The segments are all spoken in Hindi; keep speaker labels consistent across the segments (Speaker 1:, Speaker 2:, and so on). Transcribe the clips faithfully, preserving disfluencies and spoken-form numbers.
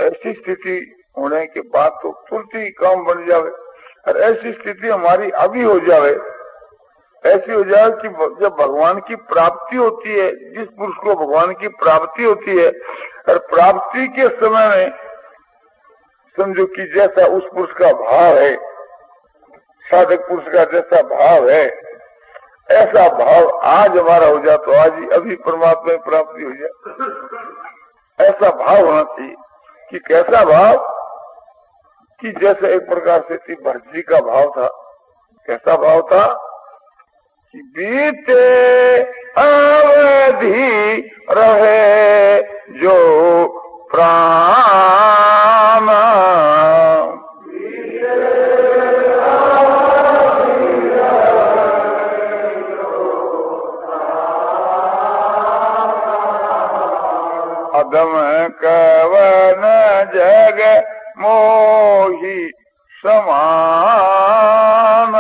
Speaker 1: ऐसी स्थिति होने के बाद तो तुरंत ही काम बन जावे। और ऐसी स्थिति हमारी अभी हो जावे, ऐसी हो जाए कि जब भगवान की प्राप्ति होती है, जिस पुरुष को भगवान की प्राप्ति होती है, और प्राप्ति के समय में समझो कि जैसा उस पुरुष का भाव है, साधक पुरुष का जैसा भाव है, ऐसा भाव आज हमारा हो जाए तो आज ही अभी परमात्मा की प्राप्ति हो जाए। ऐसा भाव होना चाहिए कि कैसा भाव, कि जैसे एक प्रकार से थी भरत जी का भाव था। कैसा भाव था कि बीते अवधि रहे जो प्राण, अदम कवन जग मोही समान,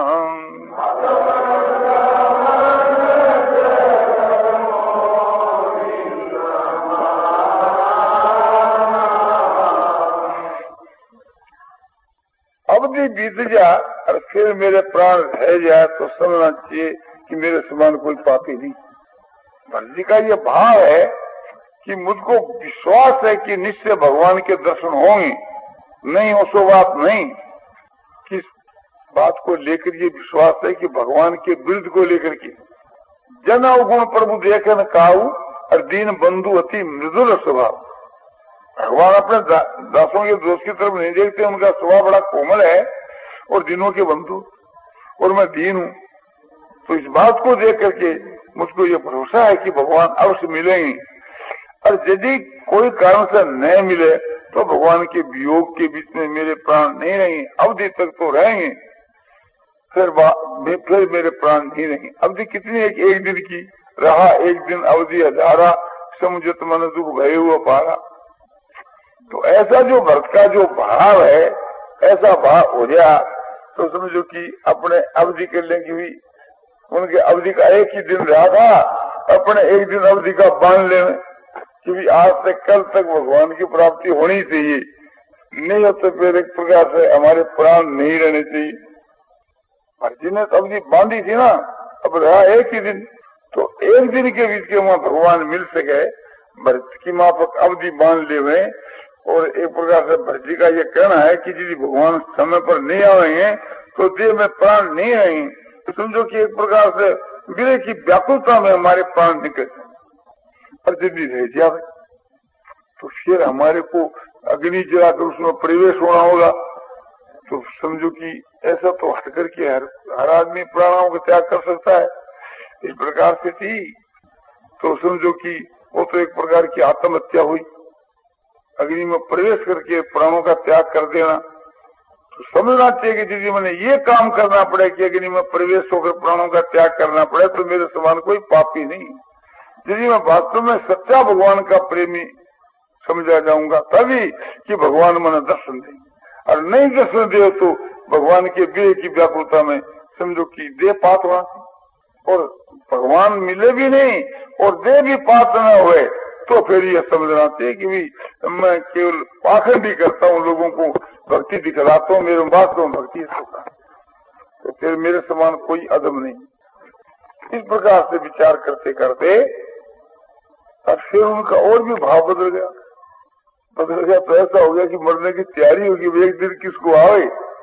Speaker 1: अवधि बीत जा और फिर मेरे प्राण रह जाए तो समझना चाहिए कि मेरे समान कोई पापी नहीं। भरत जी का ये भाव है कि मुझको विश्वास है कि निश्चय भगवान के दर्शन होंगे, नहीं हो सो बात नहीं। किस बात को लेकर ये विश्वास है कि भगवान के विरुद्ध को लेकर के जन अवगुण प्रभु देखन काऊ और दीन बंधु अति मृदुल स्वभाव। भगवान अपने दा, दासों के दोष की तरफ नहीं देखते, उनका स्वभाव बड़ा कोमल है और दिनों के बंधु, और मैं दीन हूँ। तो इस बात को देख करके मुझको ये भरोसा है कि भगवान अवश्य मिलेंगे, और यदि कोई कारण से न मिले तो भगवान के वियोग के बीच में मेरे प्राण नहीं रहेंगे, अवधि तक तो रहेंगे, फिर फिर मेरे प्राण नहीं रहेंगे। अवधि कितनी है कि एक दिन की रहा, एक दिन अवधि हजारा, समुझत मन दुख भय हुआ पारा। तो ऐसा जो भक्त का जो भाव है, ऐसा भाव हो गया तो समझो कि अपने अवधि कर लेंगे भी, उनके अवधि का एक ही दिन रहा था, अपने एक दिन अवधि का बांध लेना कि आज से कल तक भगवान की प्राप्ति होनी चाहिए, नहीं हो तो फिर एक प्रकार से हमारे प्राण नहीं रहने चाहिए। भरत जी ने अवधि बांधी थी ना, अब रहा एक ही दिन, तो एक दिन के बीच के वहां भगवान मिल सके, भरत की माफक अवधि बांध ले हुए। और एक प्रकार से भरत जी का ये कहना है कि यदि भगवान समय पर नहीं आएंगे तो देह में प्राण नहीं रहेंगे। तो समझो कि एक प्रकार से विरह की व्याकुलता में हमारे प्राण निकल जाए, और यदि रह जाए तो फिर हमारे को अग्नि जलाकर उसमें प्रवेश होना होगा। तो समझो कि ऐसा तो हट करके हर हर आदमी प्राणों का त्याग कर सकता है। इस प्रकार से थी तो समझो कि वो तो एक प्रकार की आत्महत्या हुई, अग्नि में प्रवेश करके प्राणों का त्याग कर देना। तो समझना चाहिए कि यदि मैंने ये काम करना पड़े कि अग्नि में प्रवेश होकर प्राणों का त्याग करना पड़े तो मेरे समान कोई पापी नहीं। यदि मैं वास्तव में सच्चा भगवान का प्रेमी समझा जाऊंगा तभी कि भगवान मैंने दर्शन दे, और नहीं दर्शन दे तो भगवान के देह की व्याकुलता में समझो कि देह पात हुआ, और भगवान मिले भी नहीं और देह भी पात न हुए तो फिर यह समझना चाहिए कि भी मैं केवल पाखंड ही करता हूँ, लोगों को भक्ति दिखलाता हूँ, मेरे वास्तव में भक्ति होता, तो फिर मेरे समान कोई अदम नहीं। इस प्रकार से विचार करते करते और फिर उनका और भी भाव बदल गया बदल गया तो ऐसा हो गया कि मरने की तैयारी होगी, एक दिन किसको आवे,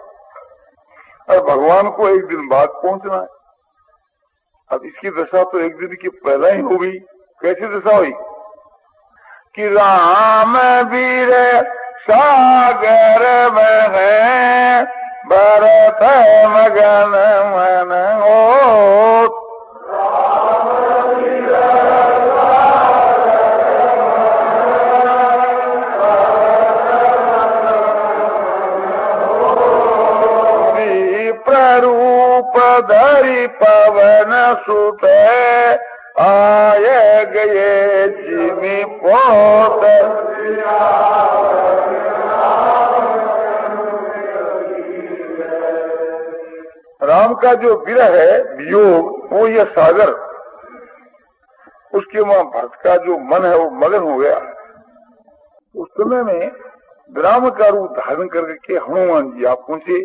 Speaker 1: और भगवान को एक दिन बाद पहुंचना है। अब इसकी दशा तो एक दिन की पहला ही हो गई। कैसी दशा हुई कि राम वीर सागर में है, भरत मगन मन हो। प्ररूप धरि पवन सुत आए गए जिमि पोत। राम का जो विरह है, वियोग, वो ये सागर, उसके वहां भरत का जो मन है वो मगन हो गया। उस समय में विराम का रूप धारण करके हनुमान जी आप पहुंचे।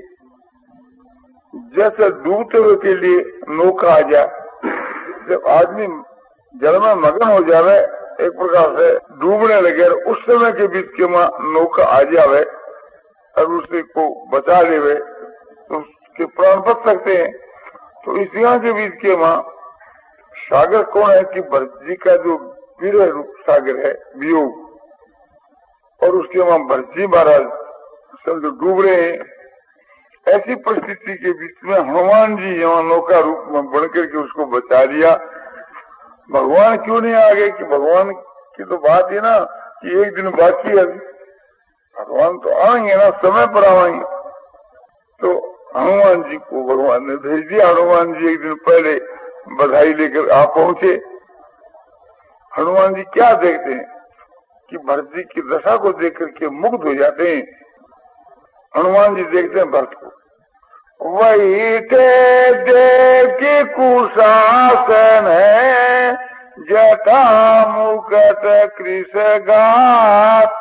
Speaker 1: जैसे डूबते हुए के लिए नौका आ जाए, जब आदमी जल में मगन हो जावे, एक प्रकार से डूबने लगे, उस समय के बीच के माँ नौका आ जावे और उसे को बचा लेवे तो उसके प्राण बच सकते हैं। तो इस यहाँ के बीच के माँ सागर कौन है कि भरत जी का जो विरह रूप सागर है, वियोग, और उसके वहां भरत जी महाराज समझो डूब रहे हैं। ऐसी परिस्थिति के बीच में हनुमान जी यहाँ नौका रूप में बन करके उसको बचा लिया। भगवान क्यों नहीं आ गए कि भगवान की तो बात है ना कि एक दिन बाकी है, भगवान तो आएंगे ना, समय पर आएंगे। तो हनुमान जी को भगवान ने भेज दिया। हनुमान जी एक दिन पहले बधाई लेकर आ पहुंचे। हनुमान जी क्या देखते हैं कि भरत जी की दशा को देख करके मुग्ध हो जाते हैं। हनुमान जी देखते हैं भरत को, वही थे देव कुशासन है, जटा मुकट कृष गात,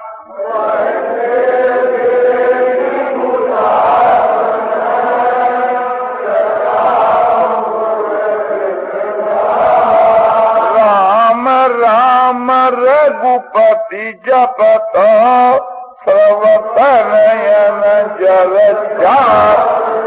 Speaker 1: राम राम रघुपति जपत सर्वतनयन जल जात।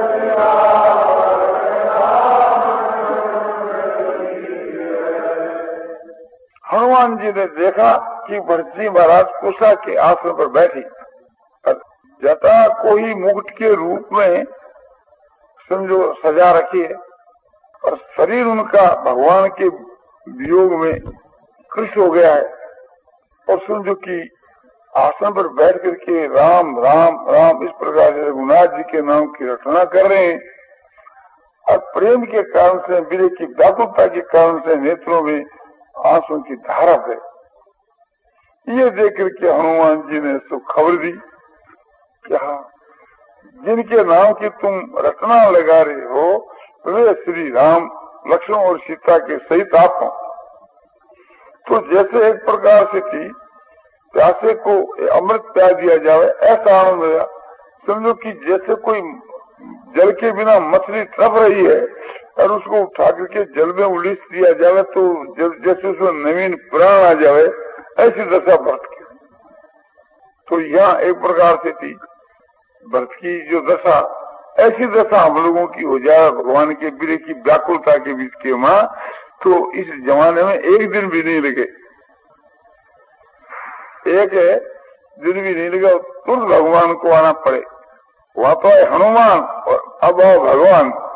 Speaker 1: हनुमान जी ने देखा कि भरत जी महाराज कुशा के आसन पर बैठी, जटा को ही मुकुट के रूप में समझो सजा रखी है और शरीर उनका भगवान के वियोग में कृष हो गया है, और समझो कि आसन पर बैठ करके राम राम राम इस प्रकार से रघुनाथ जी के नाम की रचना कर रहे हैं। और प्रेम के कारण से, विरह की व्याकुलता के कारण से नेत्रों में आंसू की धारा है। ये देख करके हनुमान जी ने उसको खबर दी कि हाँ, जिनके नाम की तुम रचना लगा रहे हो वे श्री राम लक्ष्मण और सीता के सहित आप हो। तो जैसे एक प्रकार से थी प्यासे को अमृत प्यार दिया जाए, ऐसा आनंद हुआ। समझो कि जैसे कोई जल के बिना मछली तड़प रही है और उसको उठा करके जल में उलीस दिया जाए तो जैसे उसमें नवीन प्राण आ जाए, ऐसी दशा भरत की। तो यहाँ एक प्रकार से थी भरत की जो दशा, ऐसी दशा हम लोगों की हो जाए भगवान के विरह की व्याकुलता के बीच के माँ। तो इस जमाने में एक दिन भी नहीं लगे, एक दिन भी नहीं लगे, तुरंत भगवान को आना पड़े। वहां तो है हनुमान और अब आओ भगवान।